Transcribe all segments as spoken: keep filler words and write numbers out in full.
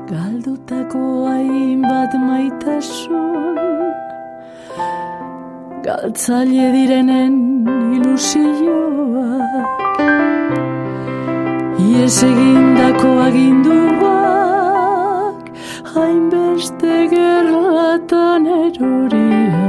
galdutako hainbat maitasun, galtzaile direnen ilusioak, ies egindako aginduak, hainbeste gerlatan eroria,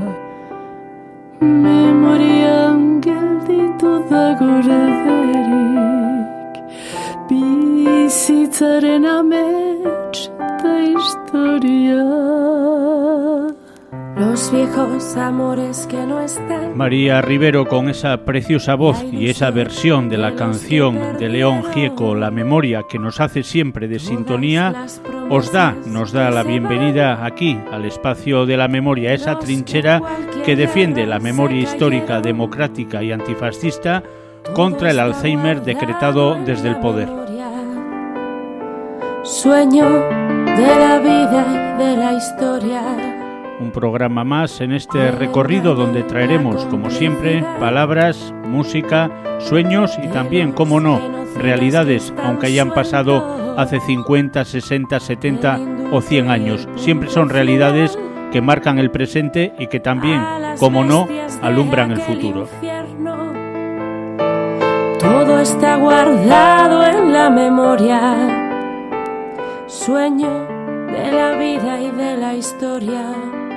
memorian gelditu da gorederik, bizitzaren amets da historia. Los viejos amores que no están. María Rivero, con esa preciosa voz y esa versión de la canción de León Gieco, La Memoria, que nos hace siempre de sintonía, os da, nos da la bienvenida aquí al espacio de la memoria, esa trinchera que defiende la memoria histórica, democrática y antifascista contra el Alzheimer decretado desde el poder. Sueño de la vida y de la historia. Un programa más en este recorrido donde traeremos, como siempre, palabras, música, sueños y también, como no, realidades, aunque hayan pasado hace cincuenta, sesenta, setenta o cien años. Siempre son realidades que marcan el presente y que también, como no, alumbran el futuro. Todo está guardado en la memoria. Sueño de la vida y de la historia.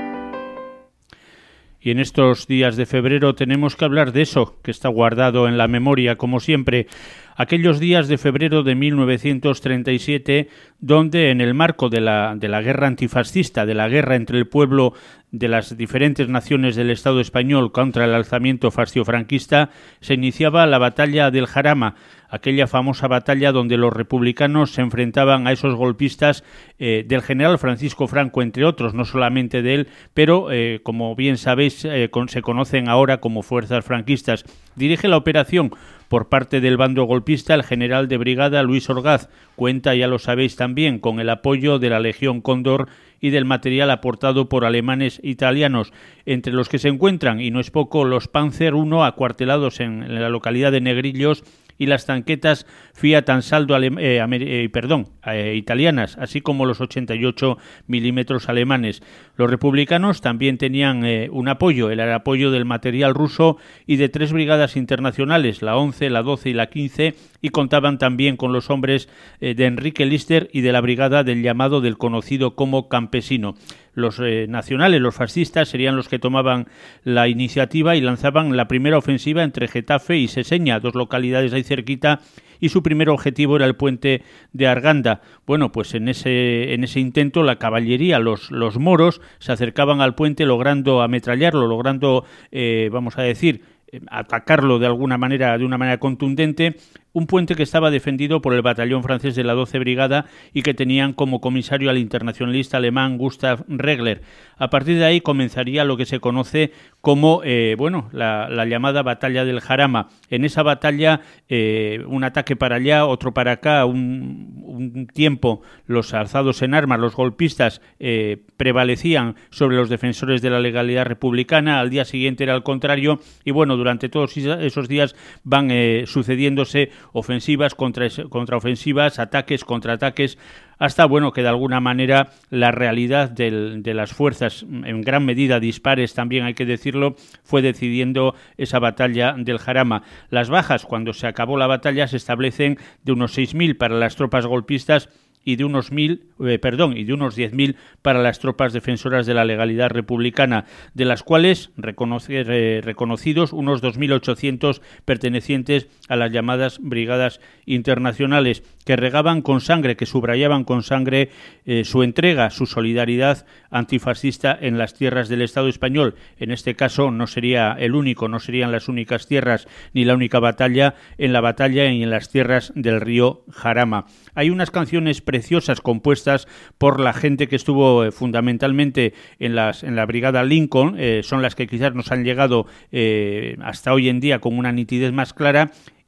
Y en estos días de febrero tenemos que hablar de eso que está guardado en la memoria, como siempre. Aquellos días de febrero de mil novecientos treinta y siete, donde en el marco de la, de la guerra antifascista, de la guerra entre el pueblo de las diferentes naciones del Estado español contra el alzamiento fascio-franquista, se iniciaba la batalla del Jarama, aquella famosa batalla donde los republicanos se enfrentaban a esos golpistas eh, del general Francisco Franco, entre otros, no solamente de él, pero eh, como bien sabéis, eh, con, se conocen ahora como fuerzas franquistas. Dirige la operación por parte del bando golpista el general de brigada Luis Orgaz. Cuenta, ya lo sabéis también, con el apoyo de la Legión Cóndor y del material aportado por alemanes e italianos, entre los que se encuentran, y no es poco, los Panzer uno acuartelados en, en la localidad de Negrillos y las tanquetas Fiat Ansaldo eh, eh, perdón, eh, italianas, así como los ochenta y ocho milímetros alemanes. Los republicanos también tenían eh, un apoyo, el apoyo del material ruso y de tres brigadas internacionales, la once, la doce y la quince, y contaban también con los hombres eh, de Enrique Lister y de la brigada del llamado del conocido como campesino. Los eh, nacionales, los fascistas, serían los que tomaban la iniciativa y lanzaban la primera ofensiva entre Getafe y Seseña, dos localidades ahí cerquita, y su primer objetivo era el puente de Arganda. Bueno, pues en ese, en ese intento la caballería, los, los moros, se acercaban al puente logrando ametrallarlo, logrando, eh, vamos a decir, atacarlo de alguna manera, de una manera contundente. Un puente que estaba defendido por el batallón francés de la doce Brigada y que tenían como comisario al internacionalista alemán Gustav Regler. A partir de ahí comenzaría lo que se conoce como eh, bueno, la, la llamada batalla del Jarama. En esa batalla, eh, un ataque para allá, otro para acá, un, un tiempo los alzados en armas, los golpistas, eh, prevalecían sobre los defensores de la legalidad republicana. Al día siguiente era al contrario, y bueno, durante todos esos días van eh, sucediéndose ofensivas, contra, contraofensivas, ataques, contraataques, hasta bueno que de alguna manera la realidad del, de las fuerzas, en gran medida dispares también hay que decirlo, fue decidiendo esa batalla del Jarama. Las bajas, cuando se acabó la batalla, se establecen de unos seis mil para las tropas golpistas y de unos mil, eh, perdón, y de unos diez mil para las tropas defensoras de la legalidad republicana, de las cuales reconocer, eh, reconocidos unos dos mil ochocientos pertenecientes a las llamadas brigadas internacionales, que regaban con sangre, que subrayaban con sangre eh, su entrega, su solidaridad antifascista en las tierras del Estado español. En este caso no sería el único, no serían las únicas tierras ni la única batalla, en la batalla y en las tierras del río Jarama. Hay unas canciones preciosas compuestas por la gente que estuvo eh, fundamentalmente en, las, en la brigada Lincoln, eh, son las que quizás nos han llegado eh, hasta hoy en día con una nitidez más clara,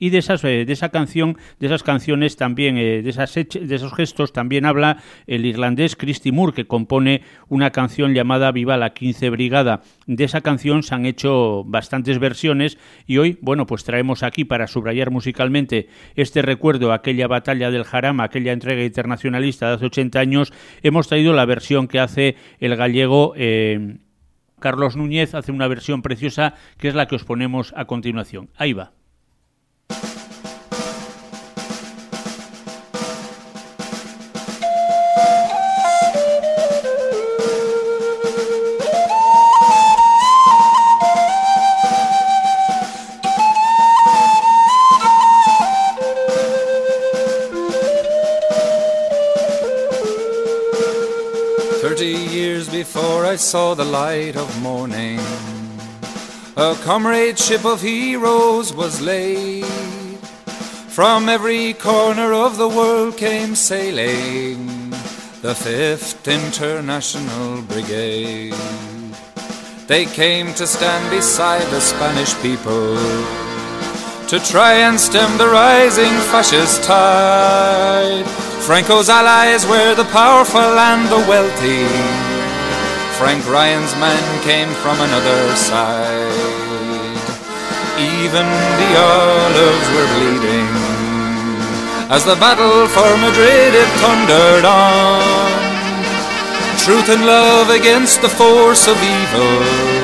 y de esas eh, de esa canción, de esas canciones también, eh, de esas de esos gestos también habla el irlandés Christy Moore, que compone una canción llamada Viva la quince Brigada. De esa canción se han hecho bastantes versiones y hoy, bueno, pues traemos aquí para subrayar musicalmente este recuerdo a aquella batalla del Jarama, aquella entrega internacionalista de hace ochenta años, hemos traído la versión que hace el gallego eh, Carlos Núñez, hace una versión preciosa que es la que os ponemos a continuación. Ahí va. Before I saw the light of morning, a comradeship of heroes was laid. From every corner of the world came sailing the fifth International Brigade. They came to stand beside the Spanish people to try and stem the rising fascist tide. Franco's allies were the powerful and the wealthy. Frank Ryan's men came from another side. Even the olives were bleeding as the battle for Madrid it thundered on. Truth and love against the force of evil,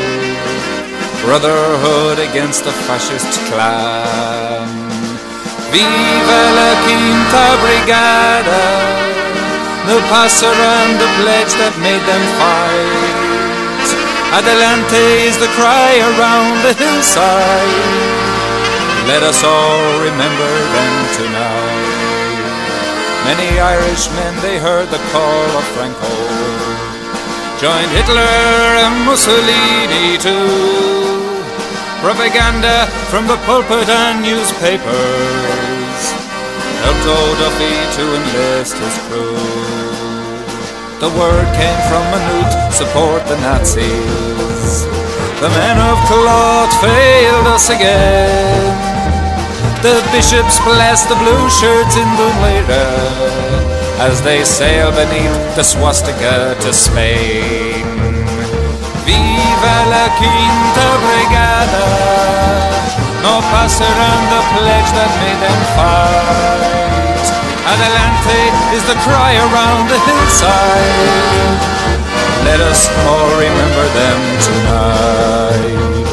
brotherhood against the fascist clan. Viva la Quinta Brigada, the passer and the pledge that made them fight. Adelante is the cry around the hillside. Let us all remember them tonight. Many Irishmen, they heard the call of Franco, joined Hitler and Mussolini too. Propaganda from the pulpit and newspapers helped old Duffy to enlist his crew. The word came from Maynooth, support the Nazis. The men of cloth failed us again. The bishops blessed the blue shirts in Dunleira as they sail beneath the swastika to Spain. Viva la Quinta Brigada, no passer and the pledge that made them fight. Adelante is the cry around the hillside. Let us all remember them tonight.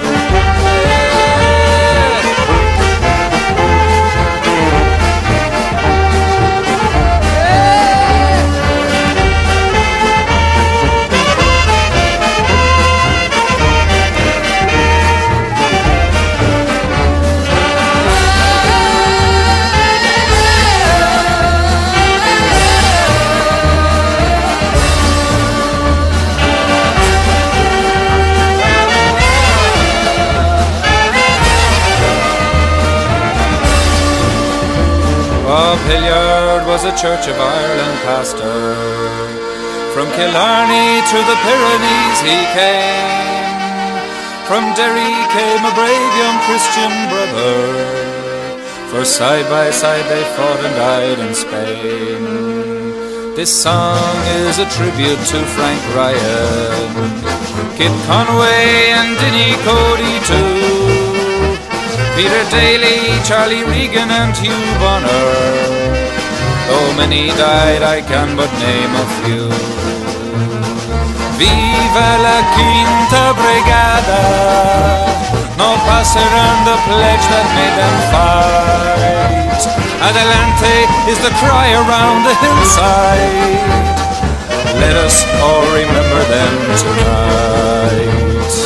Bob Hilliard was a Church of Ireland pastor. From Killarney to the Pyrenees he came. From Derry came a brave young Christian brother, for side by side they fought and died in Spain. This song is a tribute to Frank Ryan, Kid Conway and Dinny Cody too. Peter Daly, Charlie Regan and Hugh Bonner. Though many died, I can but name a few. Viva la Quinta Brigada, no passer and the pledge that made them fight. Adelante is the cry around the hillside. Let us all remember them tonight.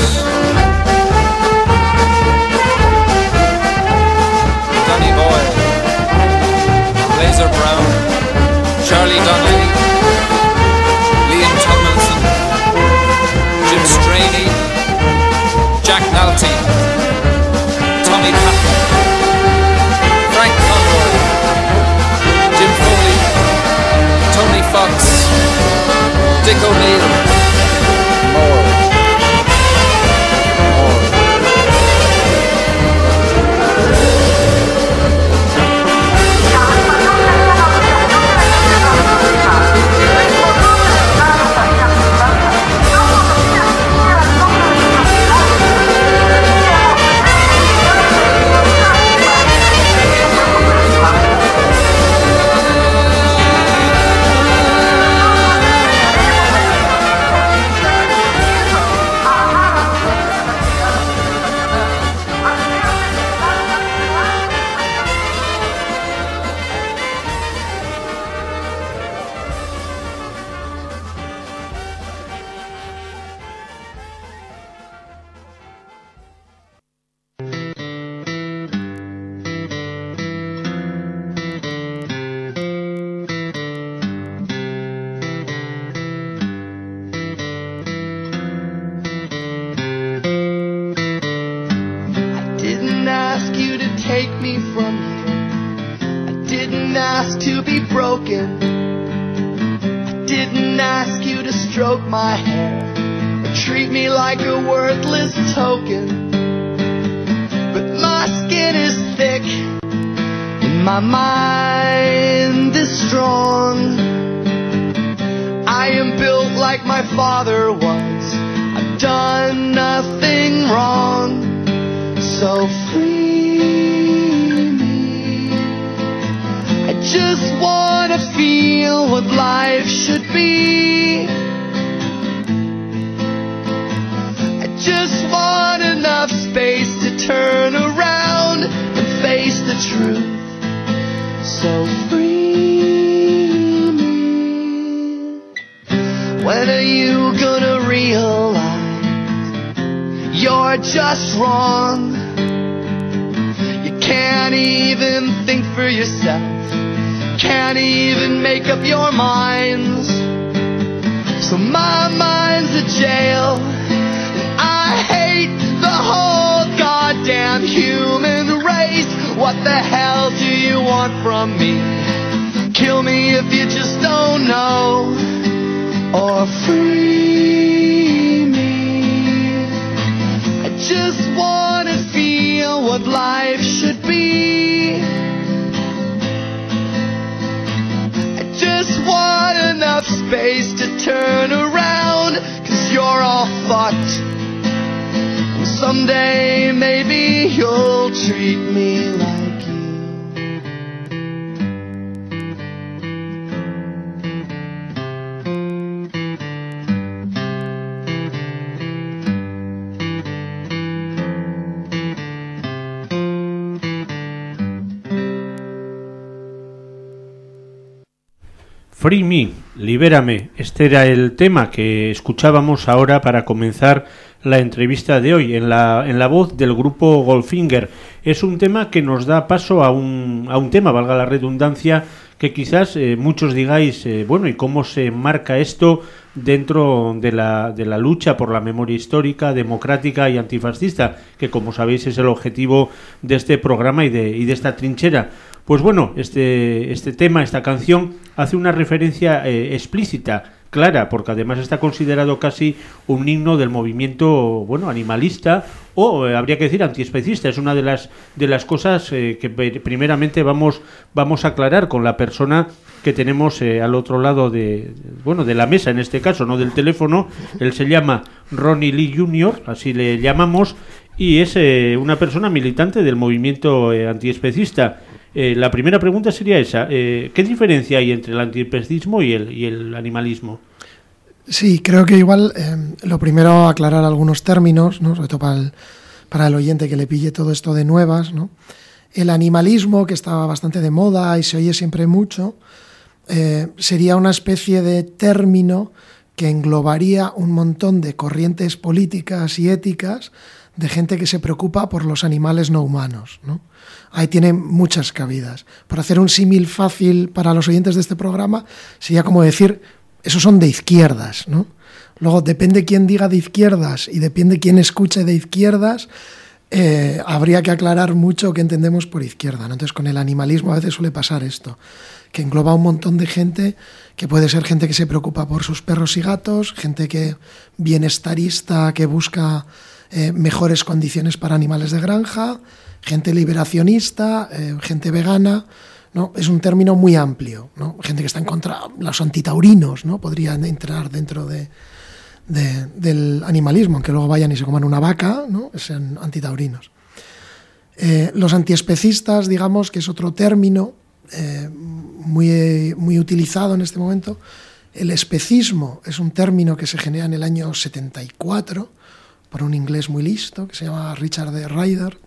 Danny Boyle, Blazer Brown, Charlie Donnelly, Liam Tomlinson, Jim Straney, Jack Nalty, Tommy Patton, Frank Conroy, Jim Foley, Tony Fox, Dick O'Neill, more. more. stroke my hair or treat me like a worthless token. But my skin is thick and my mind is strong. I am built like my father was. I've done nothing wrong. So free me. I just wanna feel what life should be. I just want enough space to turn around and face the truth. So free me. When are you gonna realize you're just wrong? You can't even think for yourself. Can't even make up your minds. So my mind's a jail. And I hate the whole goddamn human race. What the hell do you want from me? Kill me if you just don't know. Or free me. I just wanna feel what life should be. Just want enough space to turn around, 'cause you're all fucked. And someday maybe you'll treat me like you. Free Me, libérame. Este era el tema que escuchábamos ahora para comenzar la entrevista de hoy, en la, en la voz del grupo Goldfinger. Es un tema que nos da paso a un, a un tema, valga la redundancia, que quizás eh, muchos digáis, eh, bueno, ¿y cómo se marca esto dentro de la, de la lucha por la memoria histórica, democrática y antifascista? Que, como sabéis, es el objetivo de este programa y de, y de esta trinchera. Pues bueno, este, este tema, esta canción, hace una referencia eh, explícita, clara, porque además está considerado casi un himno del movimiento, bueno, animalista o eh, habría que decir antiespecista. Es una de las de las cosas eh, que primeramente vamos vamos a aclarar con la persona que tenemos eh, al otro lado de, bueno, de la mesa, en este caso, no del teléfono. Él se llama Ronnie Lee junior, así le llamamos, y es eh, una persona militante del movimiento eh, antiespecista. Eh, la primera pregunta sería esa. Eh, ¿Qué diferencia hay entre el antiespecismo y el, y el animalismo? Sí, creo que igual eh, lo primero aclarar algunos términos, ¿no? Sobre todo para el, para el oyente que le pille todo esto de nuevas, ¿no? El animalismo, que estaba bastante de moda y se oye siempre mucho, eh, sería una especie de término que englobaría un montón de corrientes políticas y éticas de gente que se preocupa por los animales no humanos, ¿no? Ahí tiene muchas cabidas. Por hacer un símil fácil para los oyentes de este programa, sería como decir, esos son de izquierdas, ¿no? Luego, depende quién diga de izquierdas y depende quién escuche de izquierdas, eh, habría que aclarar mucho qué entendemos por izquierda, ¿no? Entonces, con el animalismo a veces suele pasar esto, que engloba un montón de gente, que puede ser gente que se preocupa por sus perros y gatos, gente que bienestarista, que busca eh, mejores condiciones para animales de granja, gente liberacionista, eh, gente vegana, ¿no? Es un término muy amplio, ¿no? Gente que está en contra, los antitaurinos, ¿no? Podrían entrar dentro de, de, del animalismo, aunque luego vayan y se coman una vaca, ¿no? Sean antitaurinos. Eh, los antiespecistas, digamos, que es otro término eh, muy, muy utilizado en este momento. El especismo es un término que se genera en el año setenta y cuatro por un inglés muy listo que se llama Richard D. Ryder.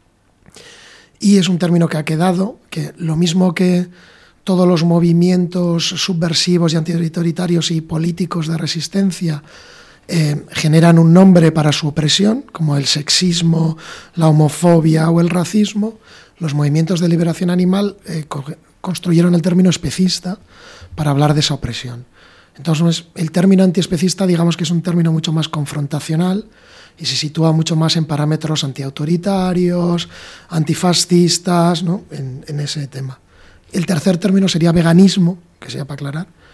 Y es un término que ha quedado, que lo mismo que todos los movimientos subversivos y antiautoritarios y políticos de resistencia eh, generan un nombre para su opresión, como el sexismo, la homofobia o el racismo, los movimientos de liberación animal eh, co- construyeron el término especista para hablar de esa opresión. Entonces, el término antiespecista, digamos que es un término mucho más confrontacional y se sitúa mucho más en parámetros antiautoritarios, antifascistas, ¿no? en, en ese tema. El tercer término sería veganismo, que sería para aclarar,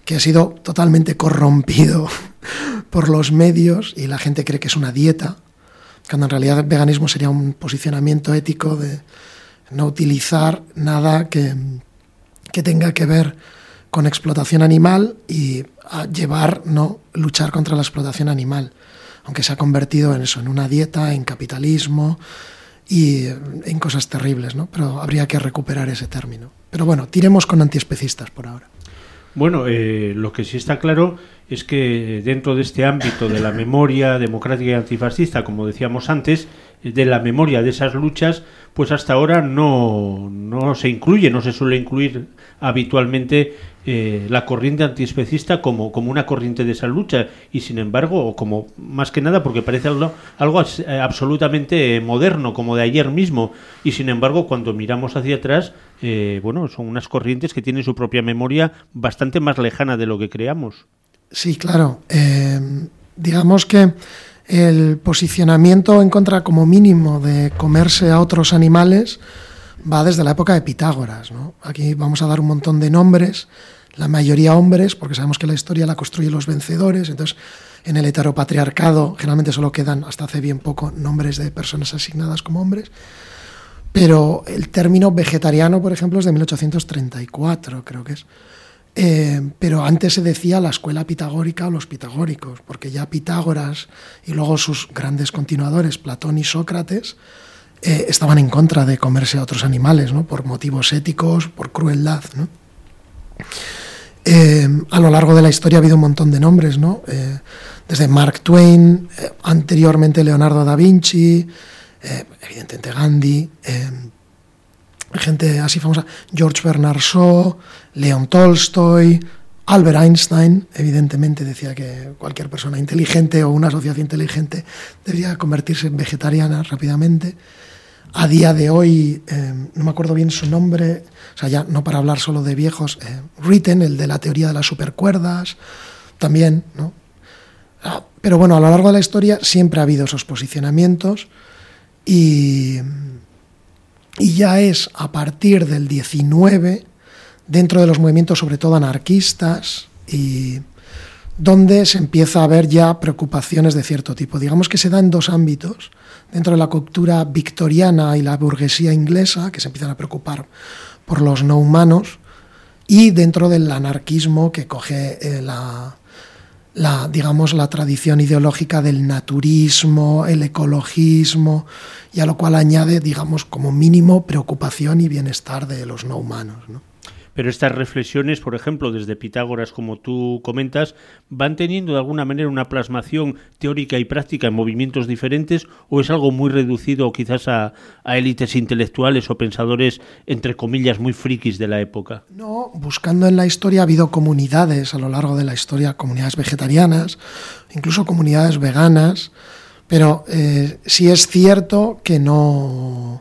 que ha sido totalmente corrompido por los medios y la gente cree que es una dieta, cuando en realidad el veganismo sería un posicionamiento ético de no utilizar nada que, que tenga que ver con explotación animal y a llevar, no luchar contra la explotación animal, aunque se ha convertido en eso, en una dieta, en capitalismo y en cosas terribles, ¿no? Pero habría que recuperar ese término. Pero bueno, tiremos con antiespecistas por ahora. Bueno, eh, lo que sí está claro es que dentro de este ámbito de la memoria democrática y antifascista, como decíamos antes, de la memoria de esas luchas, pues hasta ahora no, no se incluye, no se suele incluir habitualmente eh, la corriente antiespecista como, como una corriente de esa lucha, y sin embargo, o como más que nada porque parece algo, algo absolutamente moderno, como de ayer mismo, y sin embargo cuando miramos hacia atrás, eh, bueno, son unas corrientes que tienen su propia memoria bastante más lejana de lo que creamos. Sí, claro. Eh, digamos que el posicionamiento en contra, como mínimo, de comerse a otros animales va desde la época de Pitágoras, ¿no? Aquí vamos a dar un montón de nombres, la mayoría hombres, porque sabemos que la historia la construyen los vencedores, entonces en el heteropatriarcado generalmente solo quedan, hasta hace bien poco, nombres de personas asignadas como hombres, pero el término vegetariano, por ejemplo, es de mil ochocientos treinta y cuatro, creo que es. Eh, pero antes se decía la escuela pitagórica o los pitagóricos, porque ya Pitágoras y luego sus grandes continuadores, Platón y Sócrates, eh, estaban en contra de comerse a otros animales, ¿no? Por motivos éticos, por crueldad, ¿no? Eh, a lo largo de la historia ha habido un montón de nombres, ¿no? Eh, desde Mark Twain, eh, anteriormente Leonardo da Vinci, eh, evidentemente Gandhi, eh, gente así famosa, George Bernard Shaw, León Tolstoy, Albert Einstein, evidentemente decía que cualquier persona inteligente o una sociedad inteligente debería convertirse en vegetariana rápidamente. A día de hoy, eh, no me acuerdo bien su nombre, o sea, ya no para hablar solo de viejos, eh, Ritten, el de la teoría de las supercuerdas, también, ¿no? Ah, pero bueno, a lo largo de la historia siempre ha habido esos posicionamientos y... Y ya es a partir del diecinueve, dentro de los movimientos sobre todo anarquistas, y donde se empieza a ver ya preocupaciones de cierto tipo. Digamos que se da en dos ámbitos, dentro de la cultura victoriana y la burguesía inglesa, que se empiezan a preocupar por los no humanos, y dentro del anarquismo que coge eh, la... La, digamos, la tradición ideológica del naturismo, el ecologismo, y a lo cual añade, digamos, como mínimo preocupación y bienestar de los no humanos, ¿no? Pero estas reflexiones, por ejemplo, desde Pitágoras, como tú comentas, ¿van teniendo de alguna manera una plasmación teórica y práctica en movimientos diferentes, o es algo muy reducido quizás a, a élites intelectuales o pensadores, entre comillas, muy frikis de la época? No, buscando en la historia ha habido comunidades a lo largo de la historia, comunidades vegetarianas, incluso comunidades veganas, pero eh, sí es cierto que no...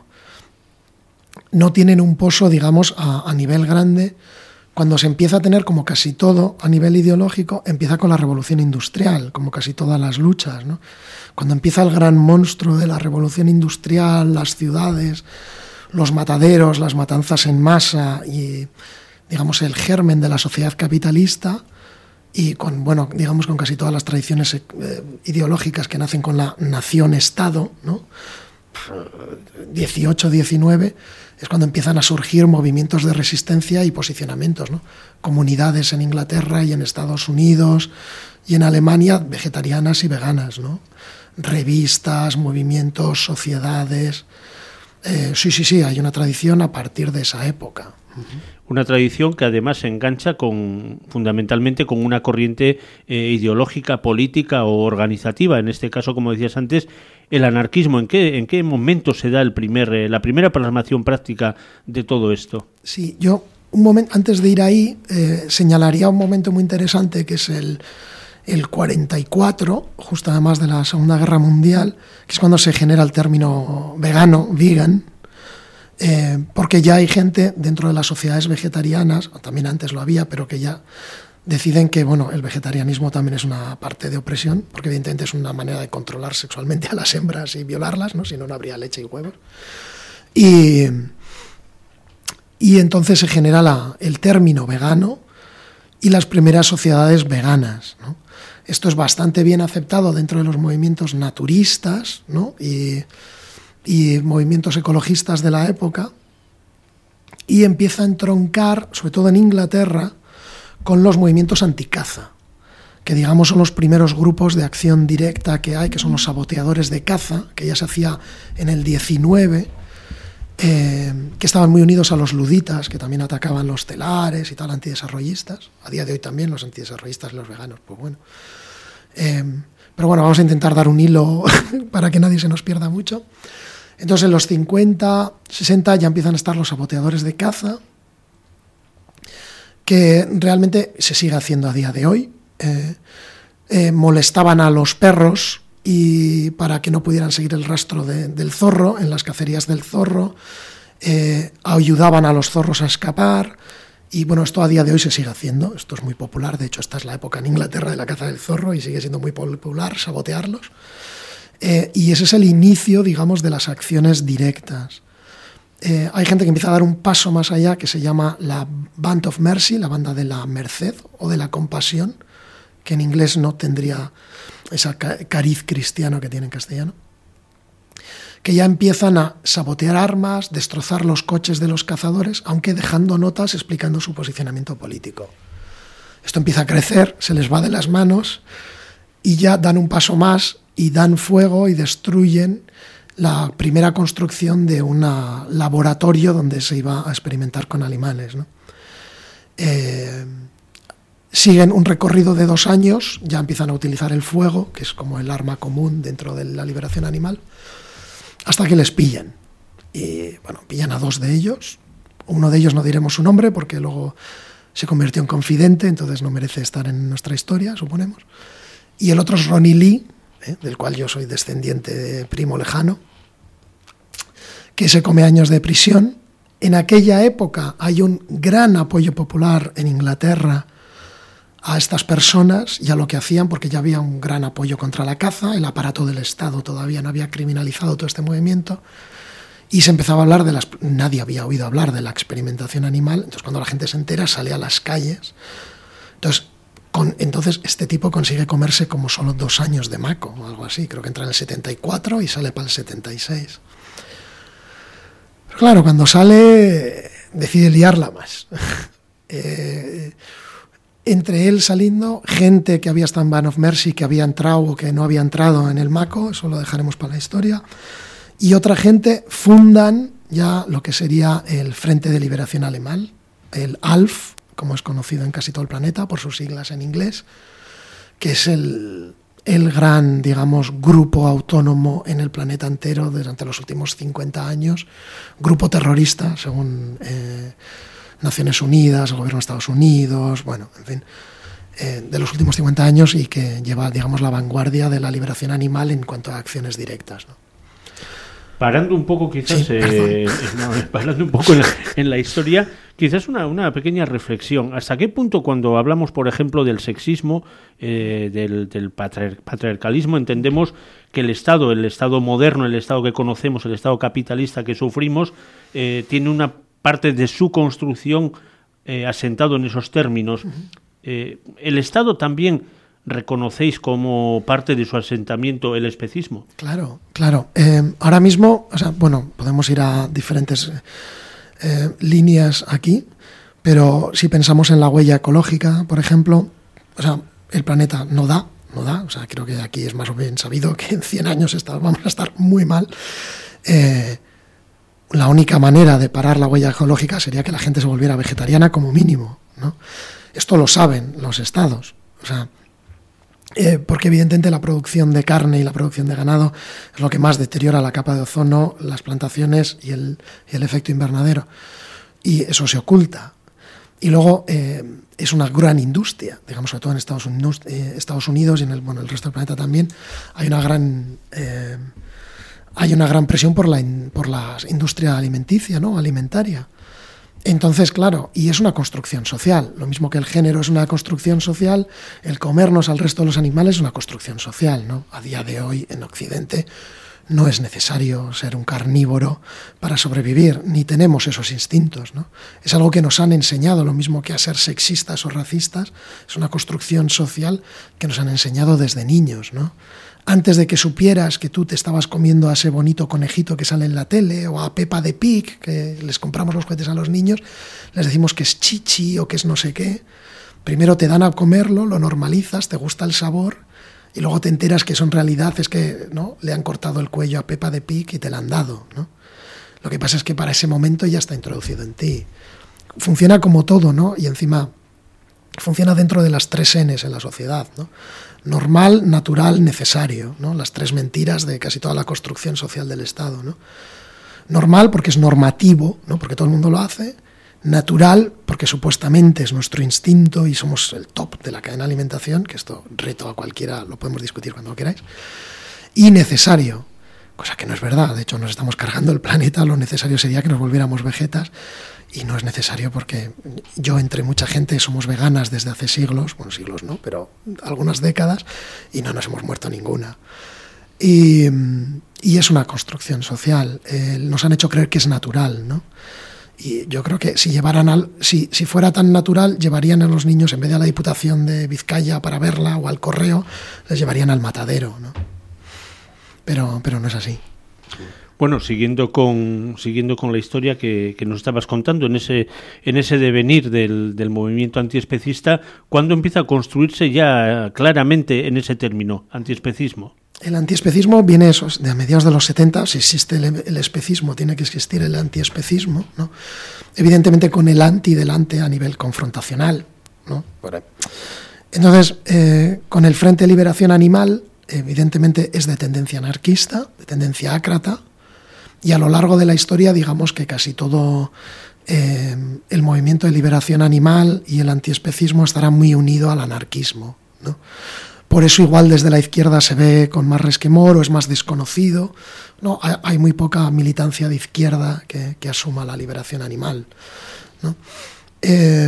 no tienen un pozo, digamos, a, a nivel grande. Cuando se empieza a tener, como casi todo a nivel ideológico, empieza con la revolución industrial, como casi todas las luchas, ¿no? Cuando empieza el gran monstruo de la revolución industrial, las ciudades, los mataderos, las matanzas en masa y, digamos, el germen de la sociedad capitalista, y con, bueno, digamos, con casi todas las tradiciones eh, ideológicas que nacen con la nación-estado, ¿no? dieciocho, diecinueve, es cuando empiezan a surgir movimientos de resistencia y posicionamientos, ¿no? Comunidades en Inglaterra y en Estados Unidos y en Alemania vegetarianas y veganas, ¿no? Revistas, movimientos, sociedades. Eh, sí, sí, sí, hay una tradición a partir de esa época. Una tradición que además se engancha con, fundamentalmente con una corriente eh, ideológica, política o organizativa. En este caso, como decías antes, el anarquismo. ¿En qué, en qué momento se da el primer, eh, la primera plasmación práctica de todo esto? Sí, yo un momento antes de ir ahí eh, señalaría un momento muy interesante, que es el, el cuarenta y cuatro, justo además de la Segunda Guerra Mundial, que es cuando se genera el término vegano, vegan. Eh, porque ya hay gente dentro de las sociedades vegetarianas, o también antes lo había, pero que ya deciden que, bueno, el vegetarianismo también es una parte de opresión, porque evidentemente es una manera de controlar sexualmente a las hembras y violarlas, ¿no? Si no, no habría leche y huevos. Y, y entonces se genera la, el término vegano, y las primeras sociedades veganas, ¿no? Esto es bastante bien aceptado dentro de los movimientos naturistas, ¿no? y, y movimientos ecologistas de la época, y empieza a entroncar, sobre todo en Inglaterra, con los movimientos anticaza, que digamos son los primeros grupos de acción directa que hay, que son los saboteadores de caza, que ya se hacía en el diecinueve, eh, que estaban muy unidos a los luditas, que también atacaban los telares y tal, antidesarrollistas. A día de hoy también los antidesarrollistas y los veganos, pues bueno. Eh, pero bueno, vamos a intentar dar un hilo para que nadie se nos pierda mucho. Entonces en los cincuenta, sesenta ya empiezan a estar los saboteadores de caza, que realmente se sigue haciendo a día de hoy. Eh, eh, molestaban a los perros y para que no pudieran seguir el rastro de, del zorro en las cacerías del zorro, eh, ayudaban a los zorros a escapar, y bueno, esto a día de hoy se sigue haciendo, esto es muy popular, de hecho esta es la época en Inglaterra de la caza del zorro y sigue siendo muy popular sabotearlos, eh, y ese es el inicio, digamos, de las acciones directas. Eh, hay gente que empieza a dar un paso más allá, que se llama la Band of Mercy, la banda de la merced o de la compasión, que en inglés no tendría ese cariz cristiano que tiene en castellano, que ya empiezan a sabotear armas, destrozar los coches de los cazadores, aunque dejando notas explicando su posicionamiento político. Esto empieza a crecer, se les va de las manos y ya dan un paso más y dan fuego y destruyen la primera construcción de un laboratorio donde se iba a experimentar con animales, ¿no? Eh, siguen un recorrido de dos años, ya empiezan a utilizar el fuego, que es como el arma común dentro de la liberación animal, hasta que les pillan. Y bueno, pillan a dos de ellos. Uno de ellos no diremos su nombre porque luego se convirtió en confidente, entonces no merece estar en nuestra historia, suponemos. Y el otro es Ronnie Lee, ¿eh? del cual yo soy descendiente de primo lejano, que se come años de prisión. En aquella época hay un gran apoyo popular en Inglaterra a estas personas y a lo que hacían, porque ya había un gran apoyo contra la caza, el aparato del Estado todavía no había criminalizado todo este movimiento, y se empezaba a hablar de las... Nadie había oído hablar de la experimentación animal, entonces cuando la gente se entera sale a las calles. Entonces, con, entonces este tipo consigue comerse como solo dos años de maco, o algo así, creo que entra en el setenta y cuatro y sale para el setenta y seis. Pero claro, cuando sale decide liarla más. eh... Entre él saliendo, gente que había estado en Band of Mercy, que había entrado o que no había entrado en el maco, eso lo dejaremos para la historia, y otra gente fundan ya lo que sería el Frente de Liberación Alemán, el A L F, como es conocido en casi todo el planeta, por sus siglas en inglés, que es el, el gran, digamos, grupo autónomo en el planeta entero durante los últimos cincuenta años, grupo terrorista, según... Eh, Naciones Unidas, el gobierno de Estados Unidos, bueno, en fin, eh, de los últimos cincuenta años y que lleva, digamos, la vanguardia de la liberación animal en cuanto a acciones directas, ¿no? Parando un poco quizás, sí, eh, no, parando un poco en la, en la historia, quizás una, una pequeña reflexión. ¿Hasta qué punto cuando hablamos, por ejemplo, del sexismo, eh, del, del patriar- patriarcalismo, entendemos que el Estado, el Estado moderno, el Estado que conocemos, el Estado capitalista que sufrimos, eh, tiene una parte de su construcción eh, asentado en esos términos? Uh-huh. Eh, ¿El Estado también reconocéis como parte de su asentamiento el especismo? Claro, claro. Eh, ahora mismo, o sea, bueno, podemos ir a diferentes eh, líneas aquí, pero si pensamos en la huella ecológica, por ejemplo, o sea, el planeta no da, no da, o sea, creo que aquí es más o menos sabido que en cien años está, vamos a estar muy mal. Eh, La única manera de parar la huella ecológica sería que la gente se volviera vegetariana como mínimo, ¿no? Esto lo saben los estados, o sea, eh, porque evidentemente la producción de carne y la producción de ganado es lo que más deteriora la capa de ozono, las plantaciones y el, y el efecto invernadero, y eso se oculta. Y luego eh, es una gran industria, digamos, sobre todo en Estados Unidos, eh, Estados Unidos y en el, bueno, el resto del planeta también, hay una gran... Eh, hay una gran presión por la, por la industria alimenticia, ¿no? Alimentaria. Entonces, claro, y es una construcción social. Lo mismo que el género es una construcción social, el comernos al resto de los animales es una construcción social, ¿no? A día de hoy, en Occidente, no es necesario ser un carnívoro para sobrevivir, ni tenemos esos instintos, ¿no? Es algo que nos han enseñado, lo mismo que a ser sexistas o racistas, es una construcción social que nos han enseñado desde niños, ¿no? Antes de que supieras que tú te estabas comiendo a ese bonito conejito que sale en la tele, o a Peppa the Pig, que les compramos los juguetes a los niños, les decimos que es chichi o que es no sé qué. Primero te dan a comerlo, lo normalizas, te gusta el sabor, y luego te enteras que eso en realidad es que, ¿no?, le han cortado el cuello a Peppa the Pig y te la han dado, ¿no? Lo que pasa es que para ese momento ya está introducido en ti. Funciona como todo, ¿no? Y encima funciona dentro de las tres N's en la sociedad, ¿no? Normal, natural, necesario, ¿no? Las tres mentiras de casi toda la construcción social del Estado, ¿no? Normal porque es normativo, ¿no?, porque todo el mundo lo hace. Natural, porque supuestamente es nuestro instinto y somos el top de la cadena de alimentación, que esto reto a cualquiera, lo podemos discutir cuando lo queráis. Y necesario, cosa que no es verdad, de hecho nos estamos cargando el planeta, lo necesario sería que nos volviéramos vegetas, y no es necesario porque yo, entre mucha gente, somos veganas desde hace siglos, bueno, siglos no, pero algunas décadas, y no nos hemos muerto ninguna. Y, y es una construcción social, eh, nos han hecho creer que es natural, ¿no? Y yo creo que si llevaran al, si, si fuera tan natural, llevarían a los niños, en vez de a la Diputación de Vizcaya para verla o al correo, les llevarían al matadero, ¿no? Pero, pero no es así. Bueno, siguiendo con siguiendo con la historia que, que nos estabas contando, en ese en ese devenir del, del movimiento antiespecista, ¿cuándo empieza a construirse ya claramente en ese término, antiespecismo? El antiespecismo viene eso, de a mediados de los setenta, si existe el, el especismo, tiene que existir el antiespecismo, ¿no? Evidentemente con el anti delante a nivel confrontacional, ¿no? Entonces, eh, con el Frente de Liberación Animal, evidentemente es de tendencia anarquista, de tendencia ácrata, y a lo largo de la historia, digamos que casi todo eh, el movimiento de liberación animal y el antiespecismo estará muy unido al anarquismo, ¿no? Por eso igual desde la izquierda se ve con más resquemor o es más desconocido, ¿no? Hay, hay muy poca militancia de izquierda que, que asuma la liberación animal, ¿no? Eh,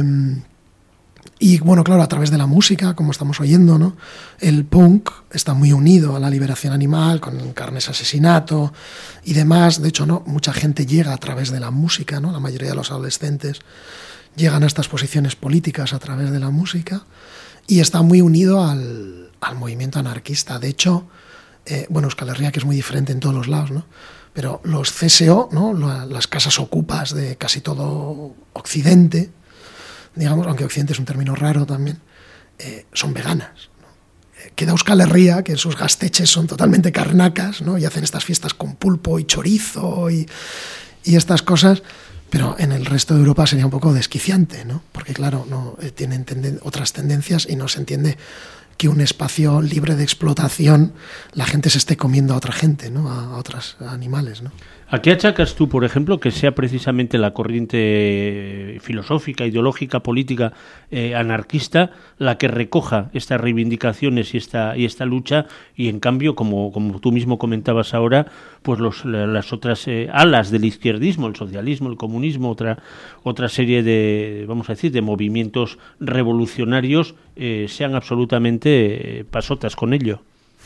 y bueno, claro, a través de la música, como estamos oyendo, ¿no?, el punk está muy unido a la liberación animal, con Carnes Asesinato y demás. De hecho, no, mucha gente llega a través de la música, ¿no? La mayoría de los adolescentes llegan a estas posiciones políticas a través de la música, y está muy unido al, al movimiento anarquista. De hecho, eh, bueno, Euskal Herria, que es muy diferente en todos los lados, ¿no?, pero los C S O, ¿no?, las casas ocupas de casi todo Occidente, digamos, aunque Occidente es un término raro también, eh, son veganas, ¿no? Eh, queda Euskal Herria, que sus gasteches son totalmente carnacas, ¿no?, y hacen estas fiestas con pulpo y chorizo y, y estas cosas, pero en el resto de Europa sería un poco desquiciante, ¿no?, porque claro, no eh, tienen tenden- otras tendencias y no se entiende que un espacio libre de explotación la gente se esté comiendo a otra gente, ¿no?, a, a otros animales, ¿no? ¿A qué achacas tú, por ejemplo, que sea precisamente la corriente filosófica, ideológica, política, eh, anarquista, la que recoja estas reivindicaciones y esta y esta lucha, y en cambio, como, como tú mismo comentabas ahora, pues los, las otras eh, alas del izquierdismo, el socialismo, el comunismo, otra otra serie de, vamos a decir, de movimientos revolucionarios, eh, sean absolutamente eh, pasotas con ello?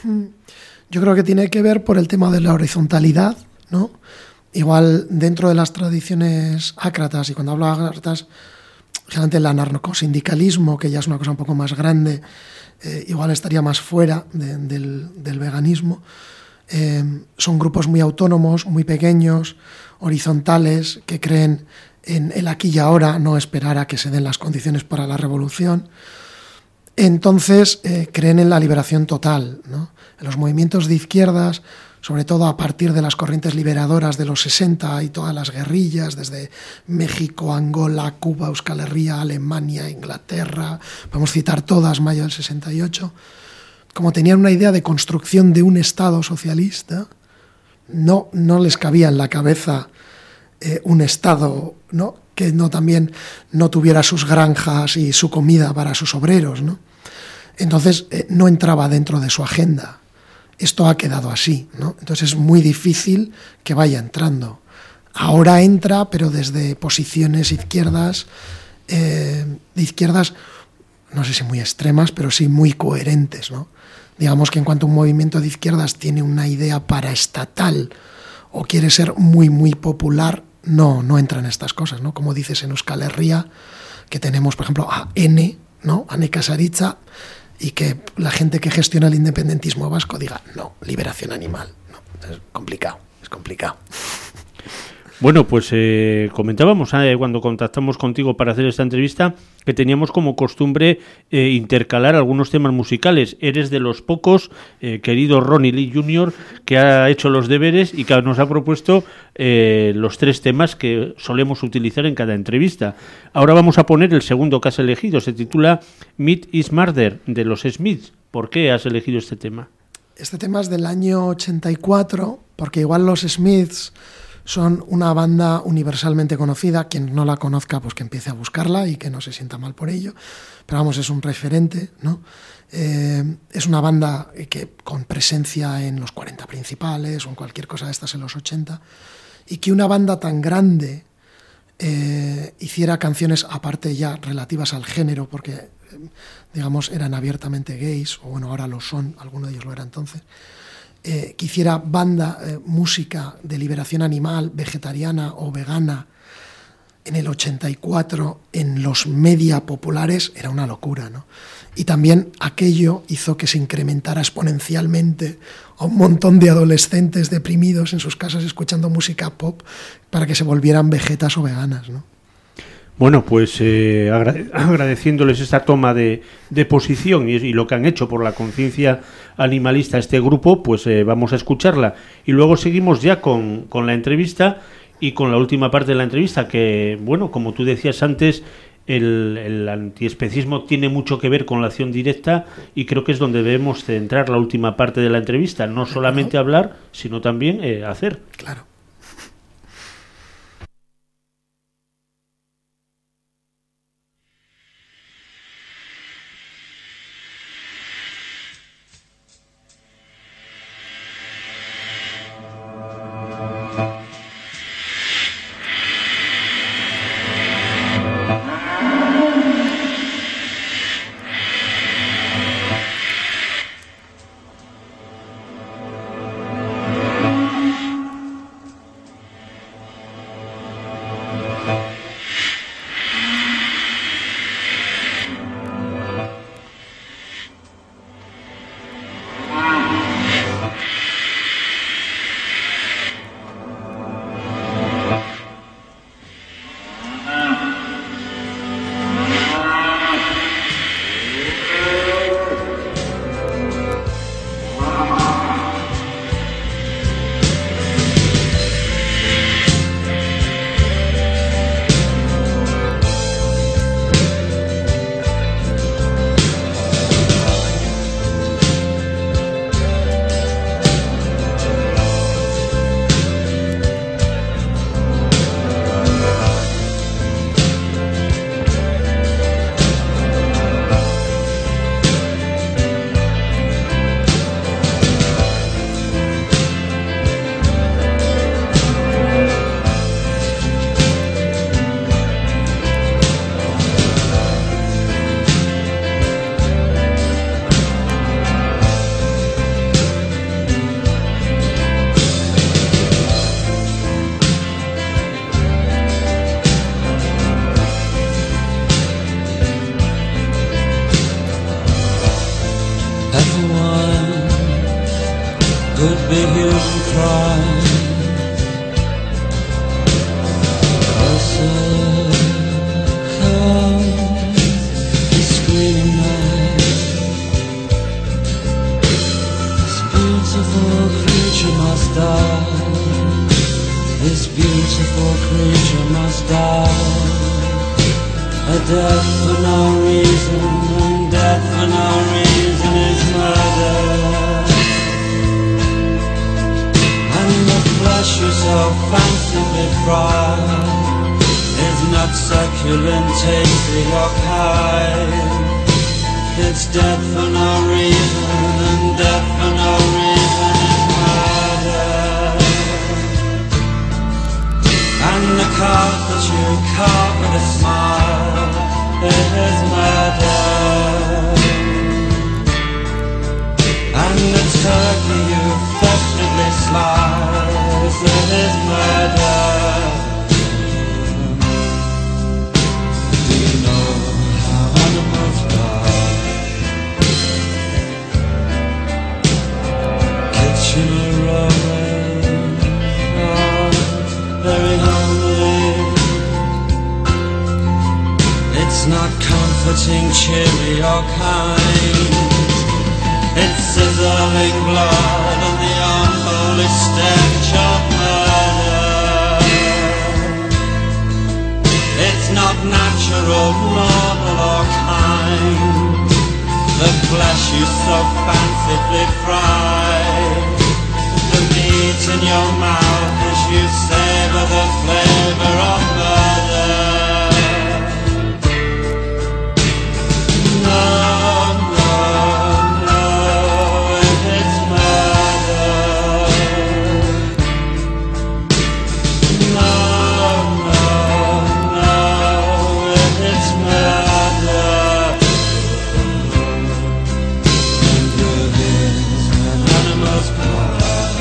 Yo creo que tiene que ver por el tema de la horizontalidad, ¿no? Igual dentro de las tradiciones ácratas, y cuando hablo de ácratas, generalmente el anarcosindicalismo, que ya es una cosa un poco más grande, eh, igual estaría más fuera de, del, del veganismo. Eh, son grupos muy autónomos, muy pequeños, horizontales, que creen en el aquí y ahora, no esperar a que se den las condiciones para la revolución. Entonces eh, creen en la liberación total, ¿no? En los movimientos de izquierdas, sobre todo a partir de las corrientes liberadoras de los sesenta y todas las guerrillas, desde México, Angola, Cuba, Euskal Herria, Alemania, Inglaterra, podemos citar todas, mayo del sesenta y ocho, como tenían una idea de construcción de un Estado socialista, no, no les cabía en la cabeza eh, un Estado, ¿no?, que no también no tuviera sus granjas y su comida para sus obreros, ¿no? Entonces eh, no entraba dentro de su agenda. Esto ha quedado así, ¿no? Entonces es muy difícil que vaya entrando. Ahora entra, pero desde posiciones izquierdas, eh, de izquierdas no sé si muy extremas, pero sí muy coherentes, ¿no? Digamos que en cuanto un movimiento de izquierdas tiene una idea paraestatal o quiere ser muy, muy popular, no, no entra en estas cosas, ¿no? Como dices en Euskal Herria, que tenemos, por ejemplo, a N, ¿no? A Nekazaritza, y que la gente que gestiona el independentismo vasco diga, no, liberación animal. No, es complicado, es complicado. Bueno, pues eh, comentábamos eh, cuando contactamos contigo para hacer esta entrevista que teníamos como costumbre eh, intercalar algunos temas musicales. Eres de los pocos, eh, querido Ronnie Lee junior, que ha hecho los deberes y que nos ha propuesto eh, los tres temas que solemos utilizar en cada entrevista. Ahora vamos a poner el segundo que has elegido. Se titula Meat is Murder, de los Smiths. ¿Por qué has elegido este tema? Este tema es del año ochenta y cuatro, porque igual los Smiths son una banda universalmente conocida. Quien no la conozca, pues que empiece a buscarla y que no se sienta mal por ello. Pero vamos, es un referente, ¿no? Eh, es una banda que con presencia en los cuarenta principales o en cualquier cosa de estas en los ochenta. Y que una banda tan grande eh, hiciera canciones aparte ya relativas al género, porque eh, digamos eran abiertamente gays, o bueno, ahora lo son, alguno de ellos lo era entonces. Eh, que hiciera banda, eh, música de liberación animal, vegetariana o vegana en el ochenta y cuatro en los media populares, era una locura, ¿no? Y también aquello hizo que se incrementara exponencialmente a un montón de adolescentes deprimidos en sus casas escuchando música pop para que se volvieran vegetas o veganas, ¿no? Bueno, pues eh, agrade- agradeciéndoles esta toma de, de posición y, y lo que han hecho por la conciencia animalista este grupo, pues eh, vamos a escucharla. Y luego seguimos ya con, con la entrevista y con la última parte de la entrevista, que, bueno, como tú decías antes, el, el antiespecismo tiene mucho que ver con la acción directa y creo que es donde debemos centrar la última parte de la entrevista. No solamente hablar, sino también eh, hacer. Claro. Caught with a smile, it is murder. kind. It's sizzling blood and the unholy stench of murder. It's not natural, normal or kind. The flesh you so fancifully fry, the meat in your mouth as you savor the flavor of murder. No, no, no, if it's murder. No, no, no, if it's murder. Within an animal's blood.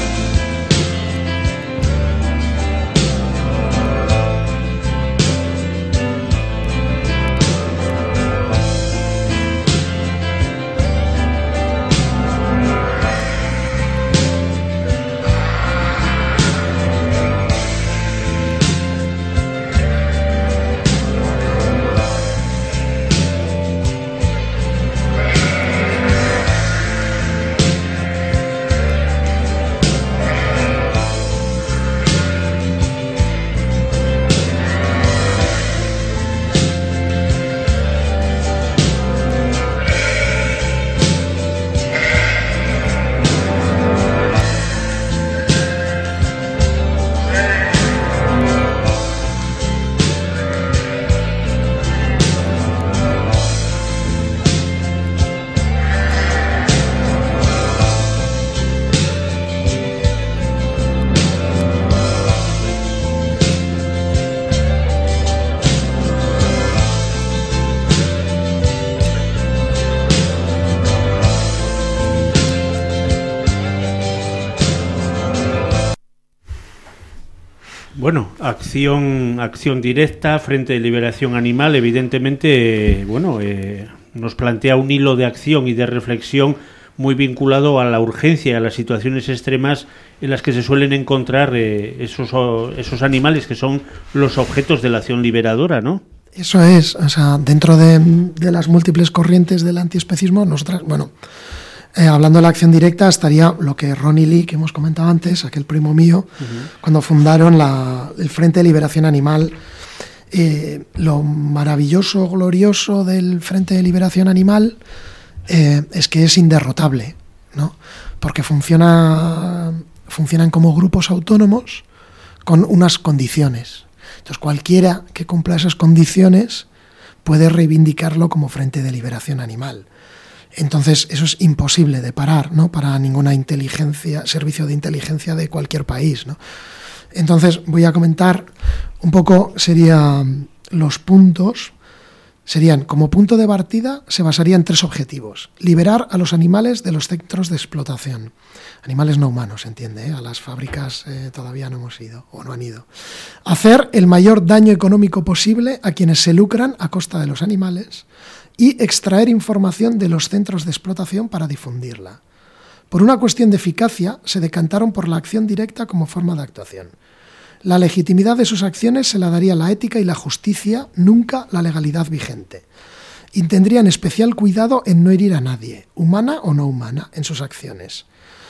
Bueno, acción, acción directa, Frente de Liberación Animal, evidentemente, eh, bueno, eh, nos plantea un hilo de acción y de reflexión muy vinculado a la urgencia y a las situaciones extremas en las que se suelen encontrar eh, esos, esos animales que son los objetos de la acción liberadora, ¿no? Eso es, o sea, dentro de, de las múltiples corrientes del antiespecismo, nosotras, bueno, eh, hablando de la acción directa, estaría lo que Ronnie Lee, que hemos comentado antes, aquel primo mío, uh-huh. cuando fundaron la, el Frente de Liberación Animal. Eh, lo maravilloso, glorioso del Frente de Liberación Animal eh, es que es inderrotable, ¿no? Porque funciona, funcionan como grupos autónomos con unas condiciones. Entonces, cualquiera que cumpla esas condiciones puede reivindicarlo como Frente de Liberación Animal. Entonces, eso es imposible de parar, ¿no? Para ninguna inteligencia, servicio de inteligencia de cualquier país, ¿no? Entonces, voy a comentar un poco, serían los puntos, serían, como punto de partida, se basaría en tres objetivos. Liberar a los animales de los centros de explotación. Animales no humanos, entiende, ¿eh? A las fábricas eh, todavía no hemos ido, o no han ido. Hacer el mayor daño económico posible a quienes se lucran a costa de los animales y extraer información de los centros de explotación para difundirla. Por una cuestión de eficacia, se decantaron por la acción directa como forma de actuación. La legitimidad de sus acciones se la daría la ética y la justicia, nunca la legalidad vigente. Y tendrían especial cuidado en no herir a nadie, humana o no humana, en sus acciones.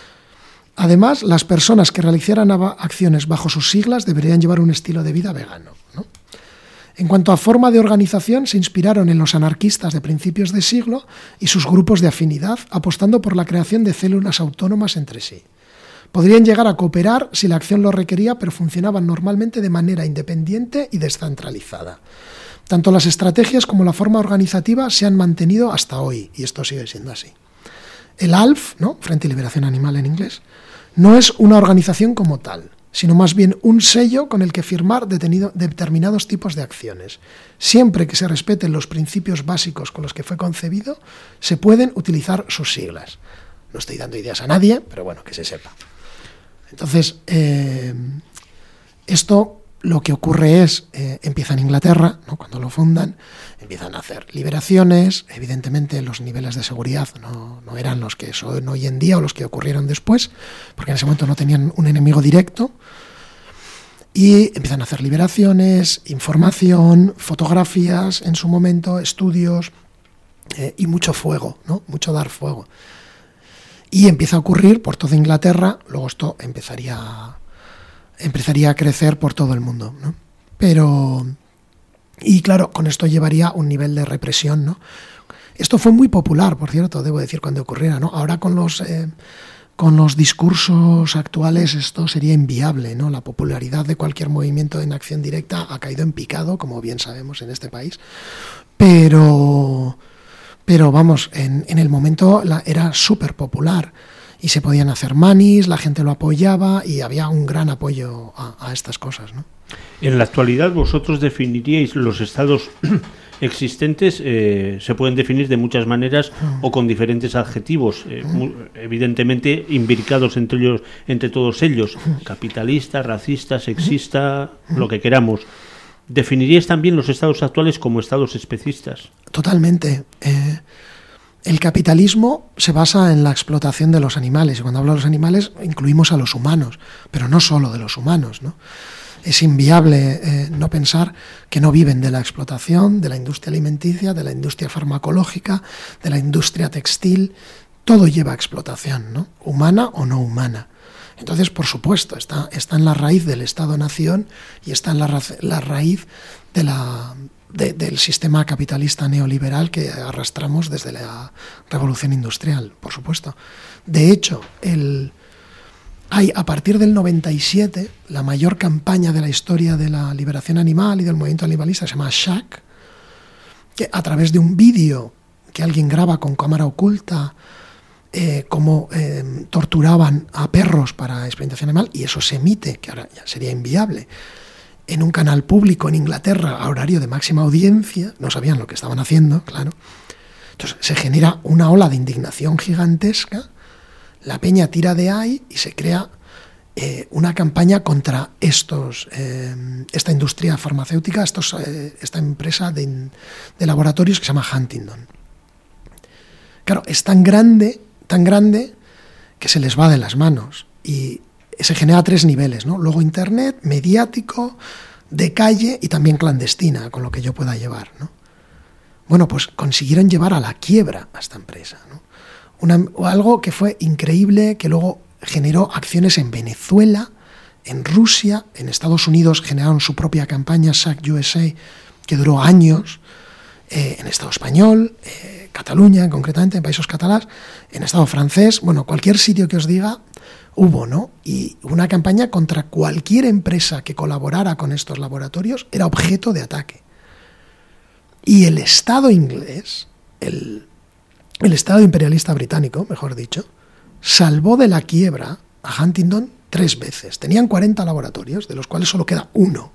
Además, las personas que realizaran acciones bajo sus siglas deberían llevar un estilo de vida vegano, ¿no? En cuanto a forma de organización, se inspiraron en los anarquistas de principios de siglo y sus grupos de afinidad, apostando por la creación de células autónomas entre sí. Podrían llegar a cooperar si la acción lo requería, pero funcionaban normalmente de manera independiente y descentralizada. Tanto las estrategias como la forma organizativa se han mantenido hasta hoy, y esto sigue siendo así. El A L F, ¿no? Frente de Liberación Animal en inglés, no es una organización como tal, sino más bien un sello con el que firmar detenido, determinados tipos de acciones. Siempre que se respeten los principios básicos con los que fue concebido, se pueden utilizar sus siglas. No estoy dando ideas a nadie, pero bueno, que se sepa. Entonces, eh, esto lo que ocurre es, eh, empieza en Inglaterra, ¿no? Cuando lo fundan, empiezan a hacer liberaciones. Evidentemente los niveles de seguridad no, no eran los que son hoy en día o los que ocurrieron después, porque en ese momento no tenían un enemigo directo. Y empiezan a hacer liberaciones, información, fotografías en su momento, estudios, eh, y mucho fuego, ¿no? Mucho dar fuego. Y empieza a ocurrir por toda Inglaterra, luego esto empezaría a, empezaría a crecer por todo el mundo, ¿no? Pero, y claro, con esto llevaría un nivel de represión, ¿no? Esto fue muy popular, por cierto, debo decir, cuando ocurriera, ¿no? Ahora con los... Eh, Con los discursos actuales esto sería inviable, ¿no? La popularidad de cualquier movimiento en acción directa ha caído en picado, como bien sabemos en este país. Pero, pero vamos, en, en el momento la, era súper popular y se podían hacer manis, la gente lo apoyaba y había un gran apoyo a, a estas cosas, ¿no? En la actualidad vosotros definiríais los estados existentes, eh, se pueden definir de muchas maneras o con diferentes adjetivos, eh, muy, evidentemente imbricados entre ellos, entre todos ellos, capitalista, racista, sexista, lo que queramos. ¿Definiríais también los estados actuales como estados especistas? Totalmente. Eh, el capitalismo se basa en la explotación de los animales, y cuando hablo de los animales incluimos a los humanos, pero no solo de los humanos, ¿no? Es inviable eh, no pensar que no viven de la explotación, de la industria alimenticia, de la industria farmacológica, de la industria textil. Todo lleva a explotación, ¿no? Humana o no humana. Entonces, por supuesto, está, está en la raíz del Estado-nación y está en la, ra- la raíz de la, de, del sistema capitalista neoliberal que arrastramos desde la revolución industrial, por supuesto. De hecho, el... hay a partir del noventa y siete la mayor campaña de la historia de la liberación animal y del movimiento animalista, se llama Shack, que a través de un vídeo que alguien graba con cámara oculta, eh, cómo eh, torturaban a perros para experimentación animal, y eso se emite, que ahora ya sería inviable, en un canal público en Inglaterra a horario de máxima audiencia. No sabían lo que estaban haciendo, claro. Entonces se genera una ola de indignación gigantesca. La peña tira de ahí y se crea eh, una campaña contra estos, eh, esta industria farmacéutica, estos, eh, esta empresa de, de laboratorios que se llama Huntingdon. Claro, es tan grande, tan grande que se les va de las manos y se genera a tres niveles, ¿no? Luego internet, mediático, de calle y también clandestina, con lo que yo pueda llevar, ¿no? Bueno, pues consiguieron llevar a la quiebra a esta empresa, ¿no? Una, algo que fue increíble, que luego generó acciones en Venezuela, en Rusia, en Estados Unidos generaron su propia campaña, Shack U S A, que duró años, eh, en Estado español, eh, Cataluña, concretamente, en Países Catalás, en Estado francés, bueno, cualquier sitio que os diga, hubo, ¿no? Y una campaña contra cualquier empresa que colaborara con estos laboratorios era objeto de ataque. Y el Estado inglés, el... El Estado imperialista británico, mejor dicho, salvó de la quiebra a Huntingdon tres veces. Tenían cuarenta laboratorios, de los cuales solo queda uno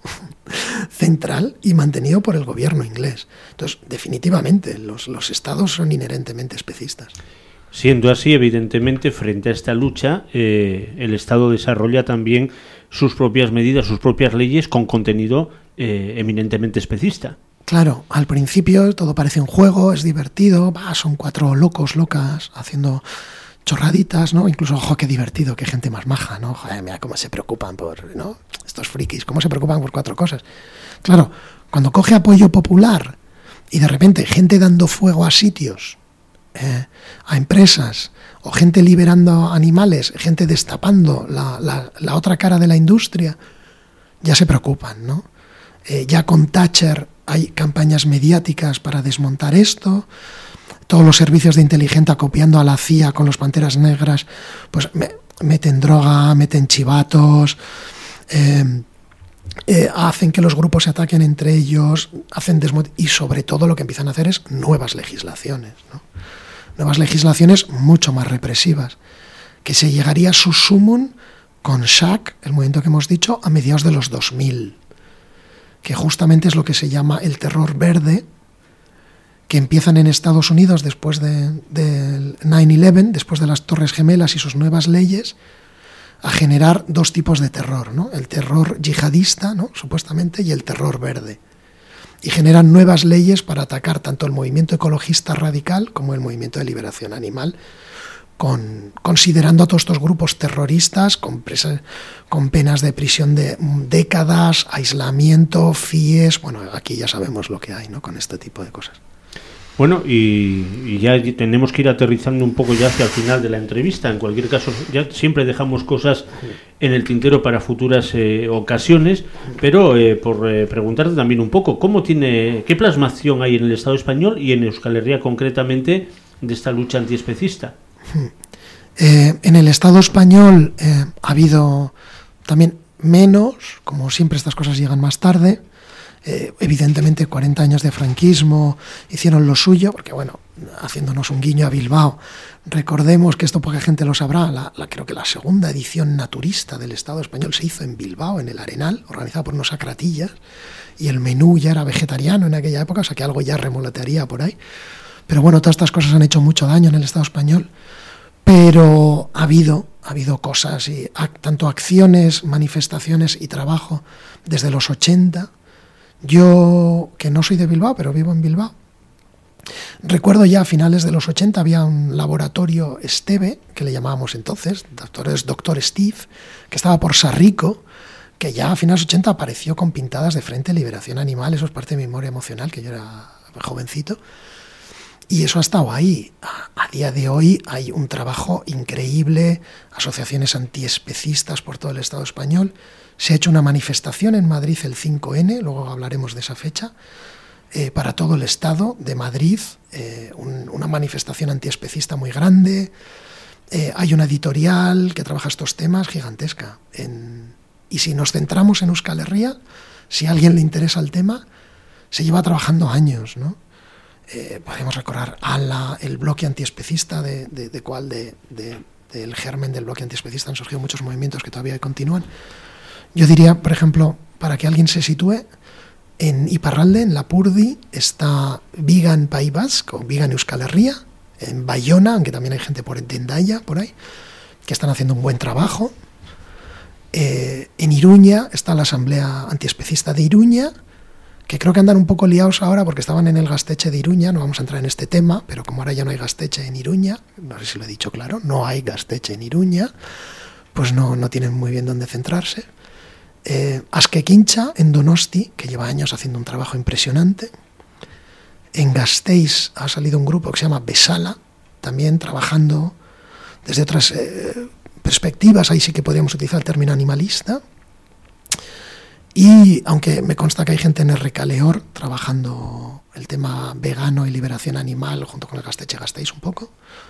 central y mantenido por el gobierno inglés. Entonces, definitivamente, los, los estados son inherentemente especistas. Siendo así, evidentemente, frente a esta lucha, eh, el Estado desarrolla también sus propias medidas, sus propias leyes con contenido eh, eminentemente especista. Claro, al principio todo parece un juego, es divertido, bah, son cuatro locos, locas, haciendo chorraditas, ¿no? Incluso, ojo, qué divertido, qué gente más maja, ¿no? Joder, mira cómo se preocupan por, ¿no? Estos frikis, cómo se preocupan por cuatro cosas. Claro, cuando coge apoyo popular y de repente gente dando fuego a sitios, eh, a empresas, o gente liberando animales, gente destapando la, la, la otra cara de la industria, ya se preocupan, ¿no? Eh, ya con Thatcher hay campañas mediáticas para desmontar esto. Todos los servicios de inteligencia copiando a la C I A con los Panteras Negras, pues me, meten droga, meten chivatos, eh, eh, hacen que los grupos se ataquen entre ellos, hacen desmont- y sobre todo lo que empiezan a hacer es nuevas legislaciones, ¿no? Nuevas legislaciones mucho más represivas, que se llegaría a su sumum con Shack, el movimiento que hemos dicho, a mediados de los dos mil. Que justamente es lo que se llama el terror verde, que empiezan en Estados Unidos después de, del nueve once, después de las Torres Gemelas y sus nuevas leyes, a generar dos tipos de terror, ¿no? El terror yihadista, ¿no? Supuestamente, y el terror verde. Y generan nuevas leyes para atacar tanto el movimiento ecologista radical como el movimiento de liberación animal, Con, considerando a todos estos grupos terroristas con, presa, con penas de prisión de décadas, aislamiento, F I E S. Bueno, aquí ya sabemos lo que hay, ¿no? Con este tipo de cosas. Bueno, y, y ya tenemos que ir aterrizando un poco ya hacia el final de la entrevista. En cualquier caso, ya siempre dejamos cosas en el tintero para futuras eh, ocasiones, pero eh, por eh, preguntarte también un poco, ¿cómo tiene, qué plasmación hay en el Estado español y en Euskal Herria concretamente de esta lucha antiespecista? Eh, en el Estado español eh, ha habido también menos, como siempre estas cosas llegan más tarde. Eh, evidentemente cuarenta años de franquismo hicieron lo suyo, porque bueno, haciéndonos un guiño a Bilbao, recordemos que esto poca gente lo sabrá, la, la, creo que la segunda edición naturista del Estado español se hizo en Bilbao, en el Arenal, organizada por unos sacratillas, y el menú ya era vegetariano en aquella época, o sea que algo ya remolotearía por ahí. Pero bueno, todas estas cosas han hecho mucho daño en el Estado español, pero ha habido, ha habido cosas, y tanto acciones, manifestaciones y trabajo desde los ochenta. Yo, que no soy de Bilbao, pero vivo en Bilbao, recuerdo ya a finales de los ochenta había un laboratorio Esteve, que le llamábamos entonces, doctor, doctor Steve, que estaba por Sarrico, que ya a finales de los ochenta apareció con pintadas de Frente Liberación Animal. Eso es parte de mi memoria emocional, que yo era jovencito, y eso ha estado ahí. A, a día de hoy hay un trabajo increíble, asociaciones antiespecistas por todo el Estado español. Se ha hecho una manifestación en Madrid el cinco ene, luego hablaremos de esa fecha, eh, para todo el Estado de Madrid, eh, un, una manifestación antiespecista muy grande. Eh, hay una editorial que trabaja estos temas gigantesca. En, y si nos centramos en Euskal Herria, si a alguien le interesa el tema, se lleva trabajando años, ¿no? Eh, podemos recordar a la, el bloque antiespecista, de, de, de cual de, de, del germen del bloque antiespecista han surgido muchos movimientos que todavía continúan. Yo diría, por ejemplo, para que alguien se sitúe, en Iparralde, en Lapurdi, está Vigan País Vasco, Vigan Euskal Herria, en Bayona, aunque también hay gente por Endaya, por ahí, que están haciendo un buen trabajo. Eh, en Iruña está la Asamblea Antiespecista de Iruña, que creo que andan un poco liados ahora porque estaban en el Gasteche de Iruña. No vamos a entrar en este tema, pero como ahora ya no hay Gasteche en Iruña, no sé si lo he dicho claro, no hay Gasteche en Iruña, pues no, no tienen muy bien dónde centrarse. Eh, Askekincha, en Donosti, que lleva años haciendo un trabajo impresionante. En Gasteiz ha salido un grupo que se llama Besala, también trabajando desde otras eh, perspectivas. Ahí sí que podríamos utilizar el término animalista. Y aunque me consta que hay gente en el Recaleor trabajando el tema vegano y liberación animal junto con el Gasteche Gasteiz un poco.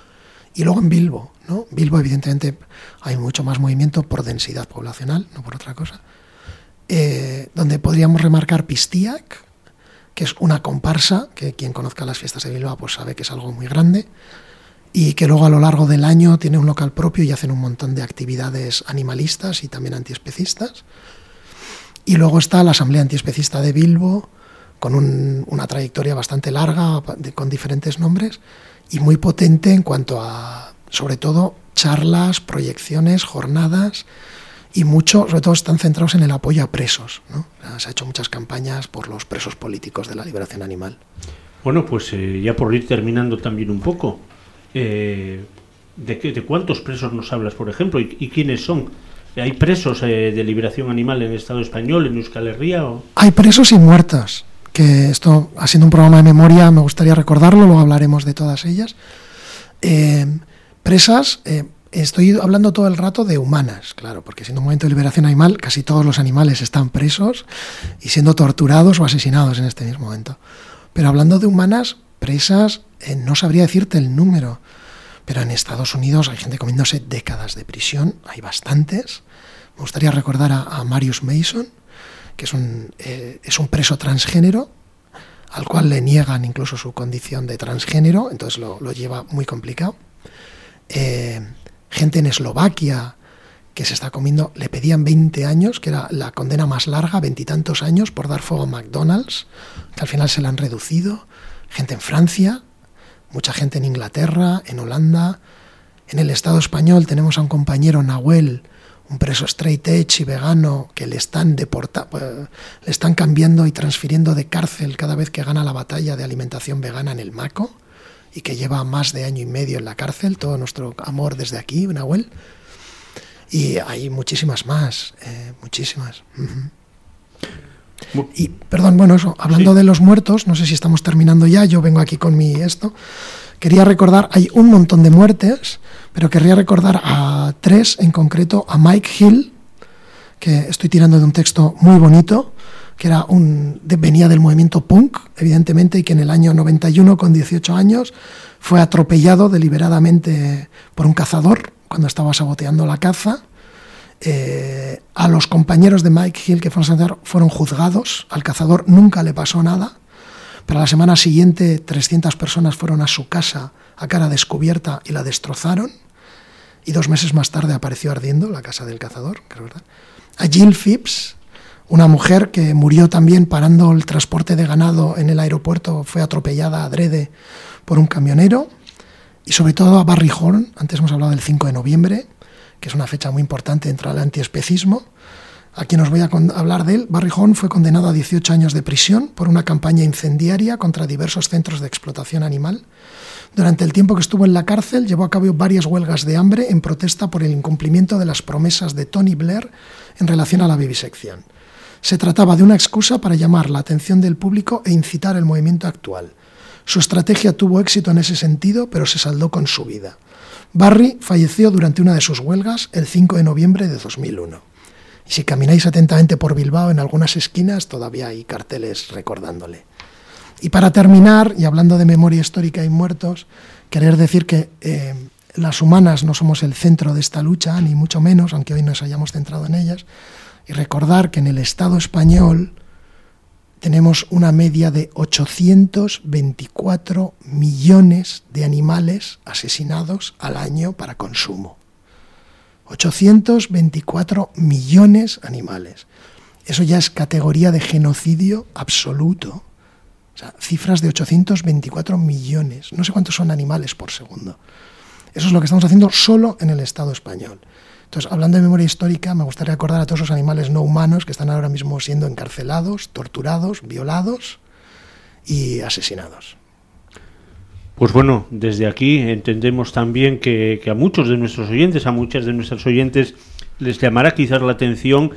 Y luego en Bilbo, ¿no? Bilbo, evidentemente, hay mucho más movimiento por densidad poblacional, no por otra cosa. Eh, donde podríamos remarcar Pistiak, que es una comparsa, que quien conozca las fiestas de Bilbao pues sabe que es algo muy grande, y que luego a lo largo del año tiene un local propio y hacen un montón de actividades animalistas y también antiespecistas. Y luego está la Asamblea Antiespecista de Bilbo, con un, una trayectoria bastante larga, de, con diferentes nombres, y muy potente en cuanto a, sobre todo, charlas, proyecciones, jornadas, y mucho, sobre todo, están centrados en el apoyo a presos, ¿no? Se ha hecho muchas campañas por los presos políticos de la liberación animal. Bueno, pues eh, ya por ir terminando también un poco, eh, ¿de, qué, ¿de cuántos presos nos hablas, por ejemplo? ¿Y, y quiénes son? ¿Hay presos eh, de liberación animal en el Estado español, en Euskal Herria? O... Hay presos y muertos, que esto, haciendo un programa de memoria, me gustaría recordarlo, luego hablaremos de todas ellas. Eh, presas... Eh, Estoy hablando todo el rato de humanas, claro, porque siendo un movimiento de liberación animal, casi todos los animales están presos y siendo torturados o asesinados en este mismo momento. Pero hablando de humanas, presas, eh, no sabría decirte el número, pero en Estados Unidos hay gente comiéndose décadas de prisión, hay bastantes. Me gustaría recordar a, a Marius Mason, que es un, eh, es un preso transgénero, al cual le niegan incluso su condición de transgénero, entonces lo, lo lleva muy complicado. Eh, gente en Eslovaquia que se está comiendo, le pedían veinte años, que era la condena más larga, veintitantos años por dar fuego a McDonald's, que al final se la han reducido. Gente en Francia, mucha gente en Inglaterra, en Holanda. En el Estado español tenemos a un compañero, Nahuel, un preso straight edge y vegano, que le están deporta, le están cambiando y transfiriendo de cárcel cada vez que gana la batalla de alimentación vegana en el Maco, y que lleva más de año y medio en la cárcel. Todo nuestro amor desde aquí, Nahuel. Y hay muchísimas más, eh, muchísimas. Uh-huh. Y, perdón, bueno, eso, hablando sí. de los muertos, no sé si estamos terminando ya, yo vengo aquí con mi esto. Quería recordar, hay un montón de muertes, pero querría recordar a tres, en concreto a Mike Hill, que estoy tirando de un texto muy bonito, que era un, de, venía del movimiento punk, evidentemente, y que en el año noventa y uno, con dieciocho años, fue atropellado deliberadamente por un cazador cuando estaba saboteando la caza. Eh, a los compañeros de Mike Hill que fueron, fueron juzgados, al cazador nunca le pasó nada, pero a la semana siguiente trescientas personas fueron a su casa a cara descubierta y la destrozaron, y dos meses más tarde apareció ardiendo la casa del cazador, creo, ¿verdad? A Jill Phipps, una mujer que murió también parando el transporte de ganado en el aeropuerto, fue atropellada adrede por un camionero. Y sobre todo a Barry Horn, antes hemos hablado del cinco de noviembre, que es una fecha muy importante dentro del antiespecismo. A quien os voy a hablar de él, Barry Horn fue condenado a dieciocho años de prisión por una campaña incendiaria contra diversos centros de explotación animal. Durante el tiempo que estuvo en la cárcel, llevó a cabo varias huelgas de hambre en protesta por el incumplimiento de las promesas de Tony Blair en relación a la vivisección. Se trataba de una excusa para llamar la atención del público e incitar el movimiento actual. Su estrategia tuvo éxito en ese sentido, pero se saldó con su vida. Barry falleció durante una de sus huelgas el cinco de noviembre de dos mil uno. Y si camináis atentamente por Bilbao, en algunas esquinas todavía hay carteles recordándole. Y para terminar, y hablando de memoria histórica y muertos, querer decir que eh, las humanas no somos el centro de esta lucha, ni mucho menos, aunque hoy nos hayamos centrado en ellas, y recordar que en el Estado español tenemos una media de ochocientos veinticuatro millones de animales asesinados al año para consumo. ochocientos veinticuatro millones de animales. Eso ya es categoría de genocidio absoluto. O sea, cifras de ochocientos veinticuatro millones. No sé cuántos son animales por segundo. Eso es lo que estamos haciendo solo en el Estado español. Entonces, hablando de memoria histórica, me gustaría recordar a todos esos animales no humanos que están ahora mismo siendo encarcelados, torturados, violados y asesinados. Pues bueno, desde aquí entendemos también que, que a muchos de nuestros oyentes, a muchas de nuestras oyentes, les llamará quizás la atención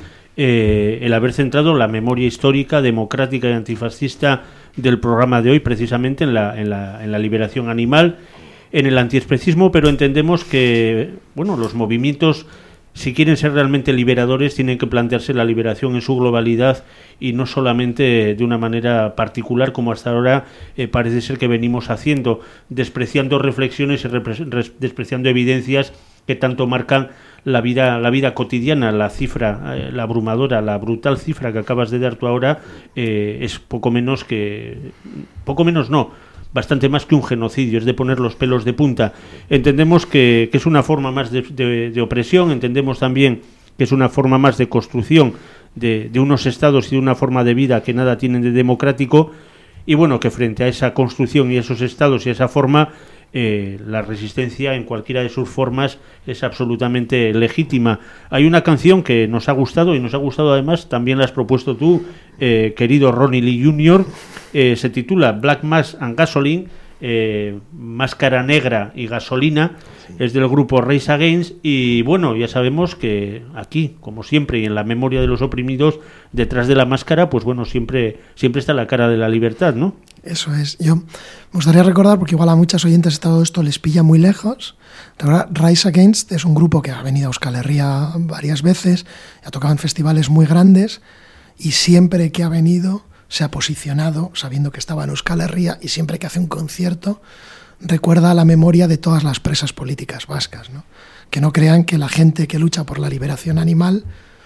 eh, el haber centrado la memoria histórica, democrática y antifascista del programa de hoy, precisamente en la, en la, en la liberación animal, en el antiespecismo, pero entendemos que, bueno, los movimientos, si quieren ser realmente liberadores, tienen que plantearse la liberación en su globalidad y no solamente de una manera particular, como hasta ahora eh, parece ser que venimos haciendo, despreciando reflexiones y repre- despreciando evidencias que tanto marcan la vida, la vida cotidiana. La cifra, eh, la abrumadora, la brutal cifra que acabas de dar tú ahora eh, es poco menos que, poco menos no, bastante más que un genocidio, es de poner los pelos de punta. Entendemos que, que es una forma más de, de, de opresión, entendemos también que es una forma más de construcción de, de unos estados y de una forma de vida que nada tienen de democrático, y bueno, que frente a esa construcción y esos estados y esa forma, eh, la resistencia en cualquiera de sus formas es absolutamente legítima. Hay una canción que nos ha gustado, y nos ha gustado además, también la has propuesto tú, eh, querido Ronnie Lee junior, eh, se titula Black Mass and Gasoline, eh, Máscara Negra y Gasolina, sí. Es del grupo Rise Against, y bueno, ya sabemos que aquí, como siempre, y en la memoria de los oprimidos, detrás de la máscara, pues bueno, siempre, siempre está la cara de la libertad, ¿no? Eso es. Yo me gustaría recordar, porque igual a muchas oyentes todo esto les pilla muy lejos, Rise Against es un grupo que ha venido a Euskal Herria varias veces, ha tocado en festivales muy grandes, y siempre que ha venido se ha posicionado sabiendo que estaba en Euskal Herria, y siempre que hace un concierto recuerda la memoria de todas las presas políticas vascas, ¿no? Que no crean que la gente que lucha por la liberación animal,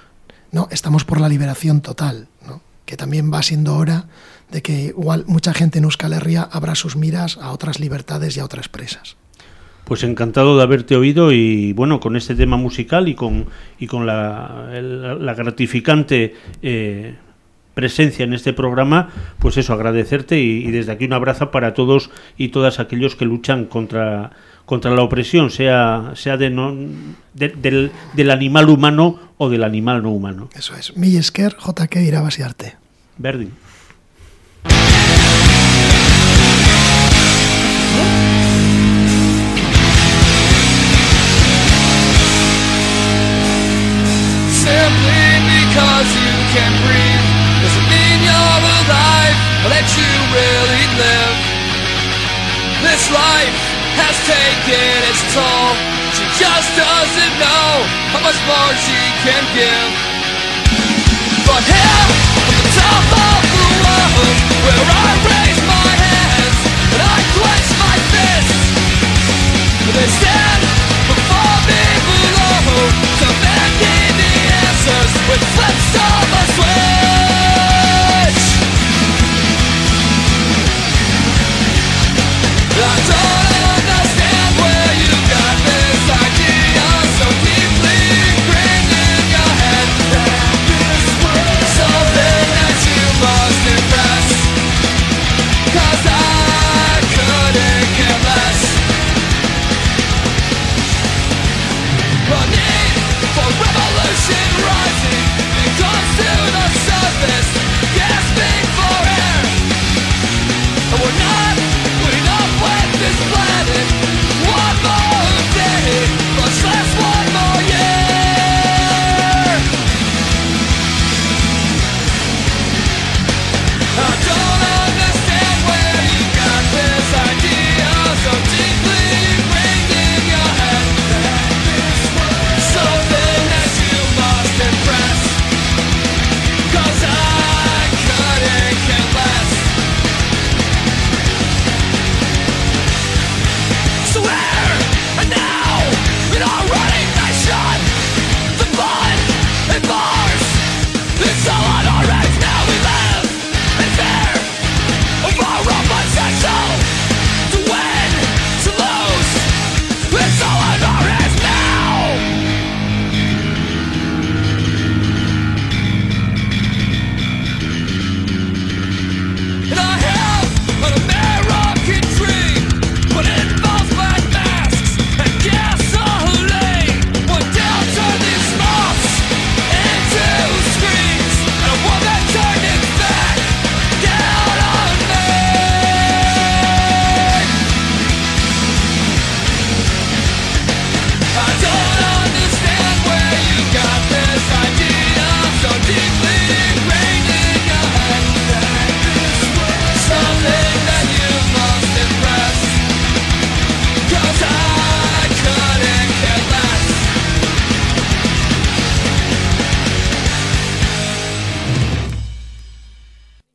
no, estamos por la liberación total, ¿no? Que también va siendo hora de que igual mucha gente en Euskal Herria abra sus miras a otras libertades y a otras presas. Pues encantado de haberte oído, y bueno, con este tema musical y con, y con la, la, la gratificante eh, presencia en este programa, pues eso, agradecerte, y, y desde aquí un abrazo para todos y todas aquellos que luchan contra, contra la opresión, sea, sea de no, de, del, del animal humano o del animal no humano. Eso es. Mil esker, J K Irabasiarte. Berdin. Simply because you can breathe doesn't mean taking its toll. She just doesn't know how much more she can give. But here, from the top of the world, where I raise my hands and I clench my fists, they stand before me below, demanding the answers with flips of a switch.